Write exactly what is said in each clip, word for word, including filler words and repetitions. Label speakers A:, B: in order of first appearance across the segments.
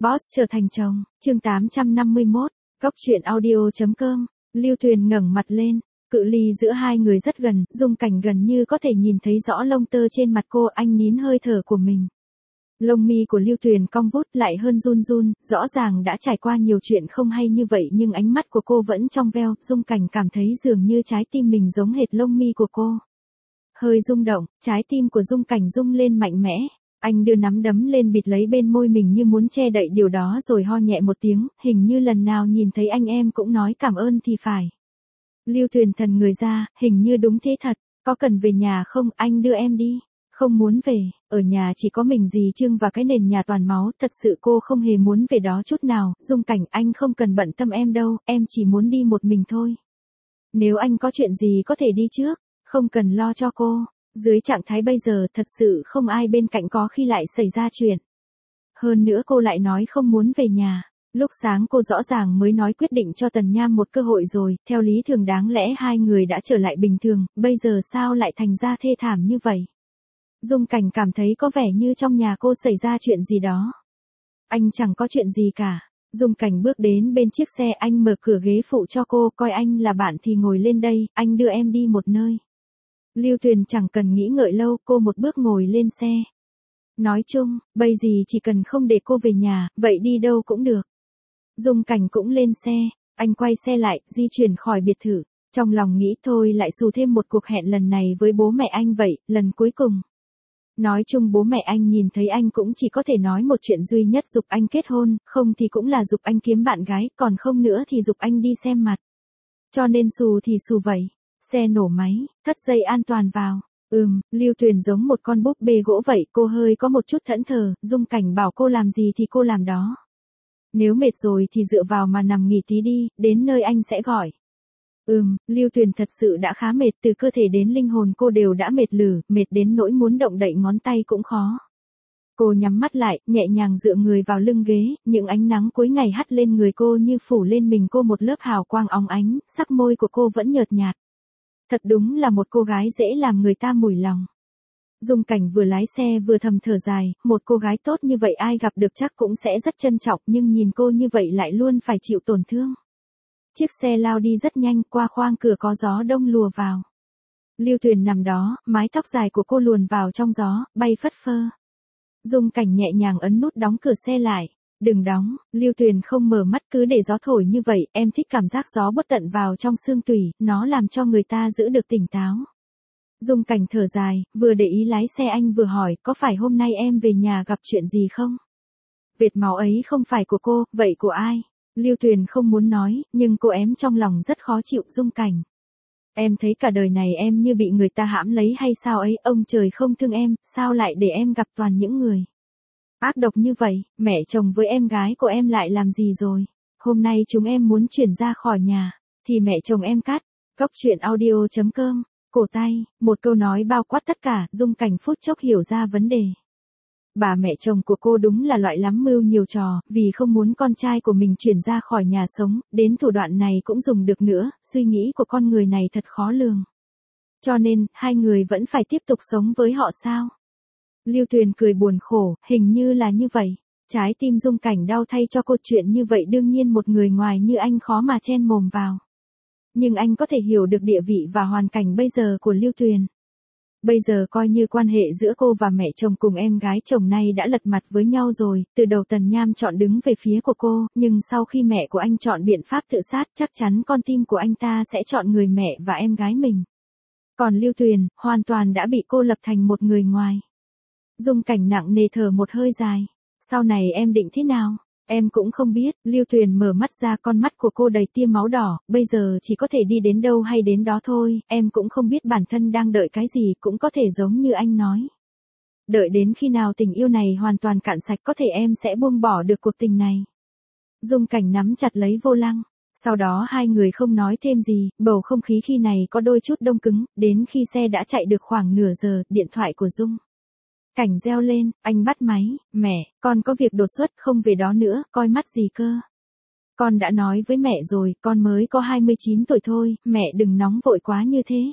A: Boss trở thành chồng, chương tám trăm năm mươi mốt, Góc truyện audio chấm com, Lưu Tuyền ngẩng mặt lên, cự ly giữa hai người rất gần, Dung Cảnh gần như có thể nhìn thấy rõ lông tơ trên mặt cô, anh nín hơi thở của mình. Lông mi của Lưu Tuyền cong vút lại hơn run run, rõ ràng đã trải qua nhiều chuyện không hay như vậy nhưng ánh mắt của cô vẫn trong veo, Dung Cảnh cảm thấy dường như trái tim mình giống hệt lông mi của cô. Hơi rung động, trái tim của Dung Cảnh rung lên mạnh mẽ. Anh đưa nắm đấm lên bịt lấy bên môi mình như muốn che đậy điều đó rồi ho nhẹ một tiếng, hình như lần nào nhìn thấy anh em cũng nói cảm ơn thì phải. Lưu Tuyền thần người ra, hình như đúng thế thật, có cần về nhà không, anh đưa em đi. Không muốn về, ở nhà chỉ có mình dì Trương và cái nền nhà toàn máu, thật sự cô không hề muốn về đó chút nào, Dung Cảnh anh không cần bận tâm em đâu, em chỉ muốn đi một mình thôi. Nếu anh có chuyện gì có thể đi trước, không cần lo cho cô. Dưới trạng thái bây giờ thật sự không ai bên cạnh có khi lại xảy ra chuyện. Hơn nữa cô lại nói không muốn về nhà. Lúc sáng cô rõ ràng mới nói quyết định cho Tần Nham một cơ hội rồi, theo lý thường đáng lẽ hai người đã trở lại bình thường, bây giờ sao lại thành ra thê thảm như vậy? Dung Cảnh cảm thấy có vẻ như trong nhà cô xảy ra chuyện gì đó. Anh chẳng có chuyện gì cả. Dung Cảnh bước đến bên chiếc xe, anh mở cửa ghế phụ cho cô, coi anh là bạn thì ngồi lên đây, anh đưa em đi một nơi. Lưu Tuyền chẳng cần nghĩ ngợi lâu, cô một bước ngồi lên xe. Nói chung, bây giờ chỉ cần không để cô về nhà, vậy đi đâu cũng được. Dung Cảnh cũng lên xe, anh quay xe lại, di chuyển khỏi biệt thự. Trong lòng nghĩ thôi lại xù thêm một cuộc hẹn lần này với bố mẹ anh vậy, lần cuối cùng. Nói chung bố mẹ anh nhìn thấy anh cũng chỉ có thể nói một chuyện duy nhất, giục anh kết hôn, không thì cũng là giục anh kiếm bạn gái, còn không nữa thì giục anh đi xem mặt. Cho nên xù thì xù vậy. Xe nổ máy, thắt dây an toàn vào. Ừm, Lưu Tuyền giống một con búp bê gỗ vậy, cô hơi có một chút thẫn thờ, Dung Cảnh bảo cô làm gì thì cô làm đó. Nếu mệt rồi thì dựa vào mà nằm nghỉ tí đi, đến nơi anh sẽ gọi. Ừm, Lưu Tuyền thật sự đã khá mệt, từ cơ thể đến linh hồn cô đều đã mệt lử, mệt đến nỗi muốn động đậy ngón tay cũng khó. Cô nhắm mắt lại, nhẹ nhàng dựa người vào lưng ghế, những ánh nắng cuối ngày hắt lên người cô như phủ lên mình cô một lớp hào quang óng ánh, sắc môi của cô vẫn nhợt nhạt. Thật đúng là một cô gái dễ làm người ta mủi lòng. Dung Cảnh vừa lái xe vừa thầm thở dài, một cô gái tốt như vậy ai gặp được chắc cũng sẽ rất trân trọng, nhưng nhìn cô như vậy lại luôn phải chịu tổn thương. Chiếc xe lao đi rất nhanh, qua khoang cửa có gió đông lùa vào. Lưu Tuyền nằm đó, mái tóc dài của cô luồn vào trong gió, bay phất phơ. Dung Cảnh nhẹ nhàng ấn nút đóng cửa xe lại. Đừng đóng, Lưu Tuyền không mở mắt, cứ để gió thổi như vậy, em thích cảm giác gió buốt tận vào trong xương tủy, nó làm cho người ta giữ được tỉnh táo. Dung Cảnh thở dài, vừa để ý lái xe anh vừa hỏi, có phải hôm nay em về nhà gặp chuyện gì không? Vệt máu ấy không phải của cô, vậy của ai? Lưu Tuyền không muốn nói, nhưng cô ém trong lòng rất khó chịu. Dung Cảnh. Em thấy cả đời này em như bị người ta hãm lấy hay sao ấy, ông trời không thương em, sao lại để em gặp toàn những người ác độc như vậy, mẹ chồng với em gái của em lại làm gì rồi? Hôm nay chúng em muốn chuyển ra khỏi nhà, thì mẹ chồng em cắt. Góc truyện audio chấm com, cổ tay, một câu nói bao quát tất cả, Dung Cảnh phút chốc hiểu ra vấn đề. Bà mẹ chồng của cô đúng là loại lắm mưu nhiều trò, vì không muốn con trai của mình chuyển ra khỏi nhà sống, đến thủ đoạn này cũng dùng được nữa, suy nghĩ của con người này thật khó lường. Cho nên, hai người vẫn phải tiếp tục sống với họ sao? Lưu Tuyền cười buồn khổ, hình như là như vậy. Trái tim Dung Cảnh đau thay cho cô, chuyện như vậy đương nhiên một người ngoài như anh khó mà chen mồm vào. Nhưng anh có thể hiểu được địa vị và hoàn cảnh bây giờ của Lưu Tuyền. Bây giờ coi như quan hệ giữa cô và mẹ chồng cùng em gái chồng này đã lật mặt với nhau rồi, từ đầu Tần Nham chọn đứng về phía của cô, nhưng sau khi mẹ của anh chọn biện pháp tự sát, chắc chắn con tim của anh ta sẽ chọn người mẹ và em gái mình. Còn Lưu Tuyền, hoàn toàn đã bị cô lập thành một người ngoài. Dung Cảnh nặng nề thở một hơi dài. Sau này em định thế nào? Em cũng không biết. Lưu Tuyền mở mắt ra, con mắt của cô đầy tia máu đỏ, bây giờ chỉ có thể đi đến đâu hay đến đó thôi, em cũng không biết bản thân đang đợi cái gì, cũng có thể giống như anh nói. Đợi đến khi nào tình yêu này hoàn toàn cạn sạch có thể em sẽ buông bỏ được cuộc tình này. Dung Cảnh nắm chặt lấy vô lăng. Sau đó hai người không nói thêm gì, bầu không khí khi này có đôi chút đông cứng, đến khi xe đã chạy được khoảng nửa giờ, điện thoại của Dung Cảnh reo lên, anh bắt máy, mẹ, con có việc đột xuất không về đó nữa, coi mắt gì cơ. Con đã nói với mẹ rồi, con mới có hai mươi chín tuổi thôi, mẹ đừng nóng vội quá như thế.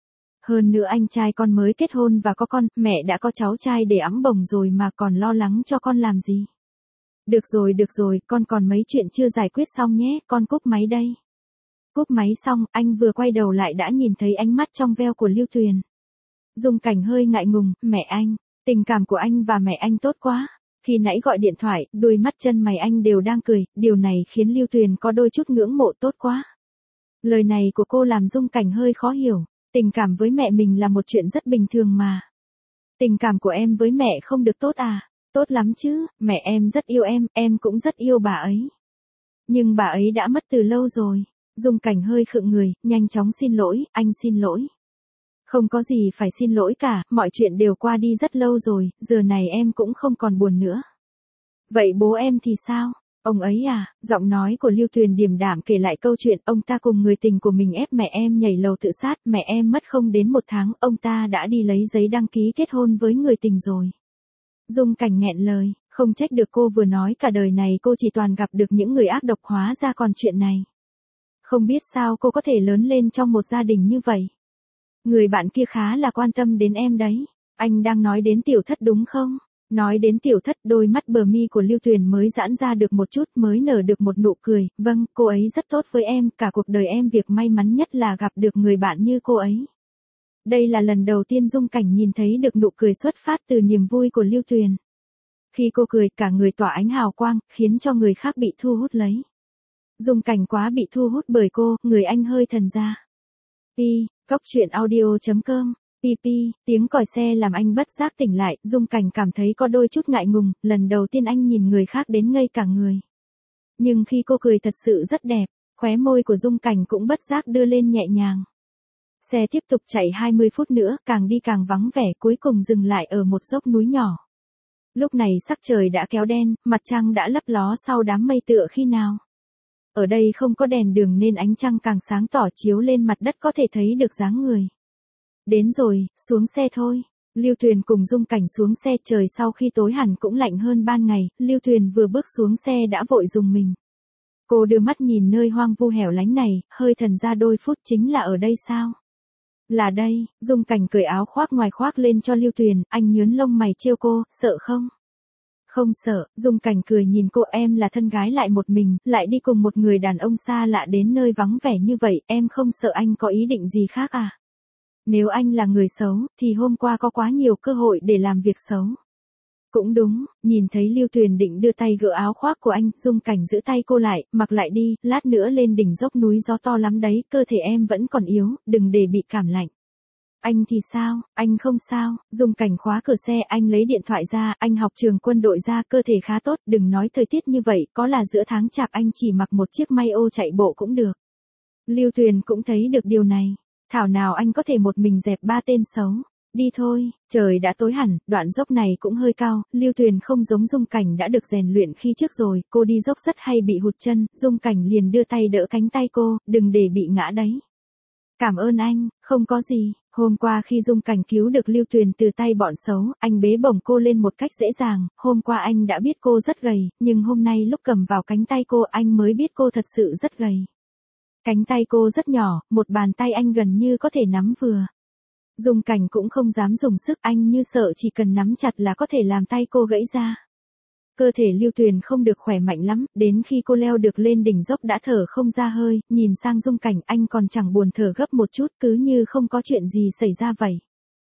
A: Hơn nữa anh trai con mới kết hôn và có con, mẹ đã có cháu trai để ẵm bồng rồi mà còn lo lắng cho con làm gì. Được rồi được rồi, con còn mấy chuyện chưa giải quyết xong nhé, con cúp máy đây. Cúp máy xong, anh vừa quay đầu lại đã nhìn thấy ánh mắt trong veo của Lưu Tuyền. Dung Cảnh hơi ngại ngùng, mẹ anh, tình cảm của anh và mẹ anh tốt quá. Khi nãy gọi điện thoại, đôi mắt chân mày anh đều đang cười, điều này khiến Lưu Tuyền có đôi chút ngưỡng mộ tốt quá. Lời này của cô làm Dung Cảnh hơi khó hiểu, tình cảm với mẹ mình là một chuyện rất bình thường mà. Tình cảm của em với mẹ không được tốt à? Tốt lắm chứ, mẹ em rất yêu em, em cũng rất yêu bà ấy. Nhưng bà ấy đã mất từ lâu rồi. Dung Cảnh hơi khựng người, nhanh chóng xin lỗi, anh xin lỗi. Không có gì phải xin lỗi cả, mọi chuyện đều qua đi rất lâu rồi, giờ này em cũng không còn buồn nữa. Vậy bố em thì sao? Ông ấy à? Giọng nói của Lưu Tuyền điềm đạm kể lại câu chuyện ông ta cùng người tình của mình ép mẹ em nhảy lầu tự sát, mẹ em mất không đến một tháng, ông ta đã đi lấy giấy đăng ký kết hôn với người tình rồi. Dung Cảnh nghẹn lời, không trách được cô vừa nói cả đời này cô chỉ toàn gặp được những người ác độc, hóa ra còn chuyện này. Không biết sao cô có thể lớn lên trong một gia đình như vậy. Người bạn kia khá là quan tâm đến em đấy. Anh đang nói đến Tiểu Thất đúng không? Nói đến Tiểu Thất, đôi mắt bờ mi của Lưu Tuyền mới giãn ra được một chút, mới nở được một nụ cười. Vâng, cô ấy rất tốt với em, cả cuộc đời em việc may mắn nhất là gặp được người bạn như cô ấy. Đây là lần đầu tiên Dung Cảnh nhìn thấy được nụ cười xuất phát từ niềm vui của Lưu Tuyền. Khi cô cười, cả người tỏa ánh hào quang, khiến cho người khác bị thu hút lấy. Dung Cảnh quá bị thu hút bởi cô, người anh hơi thần ra. Pi, cóc truyện audio chấm com, pi pi, tiếng còi xe làm anh bất giác tỉnh lại, Dung Cảnh cảm thấy có đôi chút ngại ngùng, lần đầu tiên anh nhìn người khác đến ngây cả người. Nhưng khi cô cười thật sự rất đẹp, khóe môi của Dung Cảnh cũng bất giác đưa lên nhẹ nhàng. Xe tiếp tục chạy hai mươi phút nữa, càng đi càng vắng vẻ, cuối cùng dừng lại ở một dốc núi nhỏ. Lúc này sắc trời đã kéo đen, mặt trăng đã lấp ló sau đám mây tựa khi nào. Ở đây không có đèn đường nên ánh trăng càng sáng tỏ chiếu lên mặt đất có thể thấy được dáng người. Đến rồi, xuống xe thôi. Lưu Tuyền cùng Dung Cảnh xuống xe, trời sau khi tối hẳn cũng lạnh hơn ban ngày, Lưu Tuyền vừa bước xuống xe đã vội rùng mình. Cô đưa mắt nhìn nơi hoang vu hẻo lánh này, hơi thần ra đôi phút, chính là ở đây sao? Là đây, Dung Cảnh cởi áo khoác ngoài khoác lên cho Lưu Tuyền, anh nhớn lông mày trêu cô, sợ không? Không sợ, Dung Cảnh cười nhìn cô, em là thân gái lại một mình, lại đi cùng một người đàn ông xa lạ đến nơi vắng vẻ như vậy, em không sợ anh có ý định gì khác à? Nếu anh là người xấu, thì hôm qua có quá nhiều cơ hội để làm việc xấu. Cũng đúng, nhìn thấy Lưu Tuyền định đưa tay gỡ áo khoác của anh, Dung Cảnh giữ tay cô lại, mặc lại đi, lát nữa lên đỉnh dốc núi gió to lắm đấy, cơ thể em vẫn còn yếu, đừng để bị cảm lạnh. Anh thì sao, anh không sao, Dung Cảnh khóa cửa xe, anh lấy điện thoại ra, anh học trường quân đội ra, cơ thể khá tốt, đừng nói thời tiết như vậy, có là giữa tháng chạp anh chỉ mặc một chiếc may ô chạy bộ cũng được. Lưu Tuyền cũng thấy được điều này, thảo nào anh có thể một mình dẹp ba tên xấu. Đi thôi, trời đã tối hẳn, đoạn dốc này cũng hơi cao, Lưu Tuyền không giống Dung Cảnh đã được rèn luyện khi trước rồi, cô đi dốc rất hay bị hụt chân, Dung Cảnh liền đưa tay đỡ cánh tay cô, đừng để bị ngã đấy. Cảm ơn anh, không có gì, hôm qua khi Dung Cảnh cứu được Lưu Tuyền từ tay bọn xấu, anh bế bổng cô lên một cách dễ dàng, hôm qua anh đã biết cô rất gầy, nhưng hôm nay lúc cầm vào cánh tay cô anh mới biết cô thật sự rất gầy. Cánh tay cô rất nhỏ, một bàn tay anh gần như có thể nắm vừa. Dung Cảnh cũng không dám dùng sức, anh như sợ chỉ cần nắm chặt là có thể làm tay cô gãy ra. Cơ thể Lưu Tuyền không được khỏe mạnh lắm, đến khi cô leo được lên đỉnh dốc đã thở không ra hơi, nhìn sang Dung Cảnh anh còn chẳng buồn thở gấp một chút, cứ như không có chuyện gì xảy ra vậy.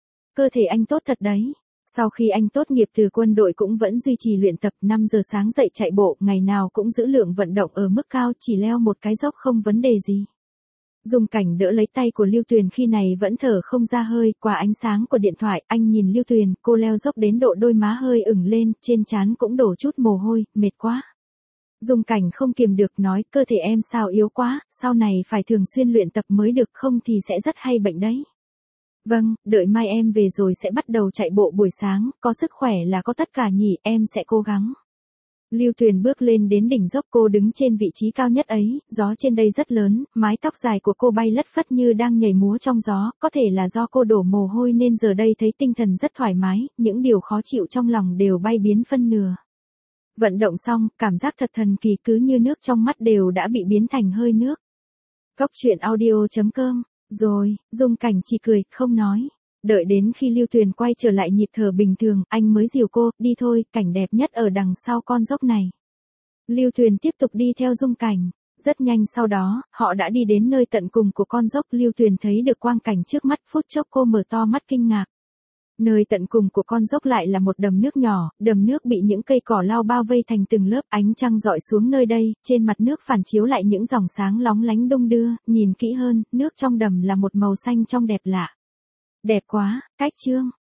A: Cơ thể anh tốt thật đấy. Sau khi anh tốt nghiệp từ quân đội cũng vẫn duy trì luyện tập, năm giờ sáng dậy chạy bộ, ngày nào cũng giữ lượng vận động ở mức cao, chỉ leo một cái dốc không vấn đề gì. Dung Cảnh đỡ lấy tay của Lưu Tuyền khi này vẫn thở không ra hơi, qua ánh sáng của điện thoại, anh nhìn Lưu Tuyền, cô leo dốc đến độ đôi má hơi ửng lên, trên trán cũng đổ chút mồ hôi, mệt quá. Dung Cảnh không kiềm được nói, cơ thể em sao yếu quá, sau này phải thường xuyên luyện tập mới được, không thì sẽ rất hay bệnh đấy. Vâng, đợi mai em về rồi sẽ bắt đầu chạy bộ buổi sáng, có sức khỏe là có tất cả nhỉ, em sẽ cố gắng. Lưu Tuyền bước lên đến đỉnh dốc, cô đứng trên vị trí cao nhất ấy, gió trên đây rất lớn, mái tóc dài của cô bay lất phất như đang nhảy múa trong gió, có thể là do cô đổ mồ hôi nên giờ đây thấy tinh thần rất thoải mái, những điều khó chịu trong lòng đều bay biến phân nửa. Vận động xong, cảm giác thật thần kỳ, cứ như nước trong mắt đều đã bị biến thành hơi nước. Cóc truyện audio chấm com, rồi, Dung Cảnh chỉ cười, không nói. Đợi đến khi Lưu Tuyền quay trở lại nhịp thở bình thường, anh mới dìu cô, đi thôi, cảnh đẹp nhất ở đằng sau con dốc này. Lưu Tuyền tiếp tục đi theo Dung Cảnh. Rất nhanh sau đó, họ đã đi đến nơi tận cùng của con dốc. Lưu Tuyền thấy được quang cảnh trước mắt, phút chốc cô mở to mắt kinh ngạc. Nơi tận cùng của con dốc lại là một đầm nước nhỏ, đầm nước bị những cây cỏ lau bao vây thành từng lớp, ánh trăng rọi xuống nơi đây, trên mặt nước phản chiếu lại những dòng sáng lóng lánh đung đưa, nhìn kỹ hơn, nước trong đầm là một màu xanh trong đẹp lạ. Đẹp quá, cách chương.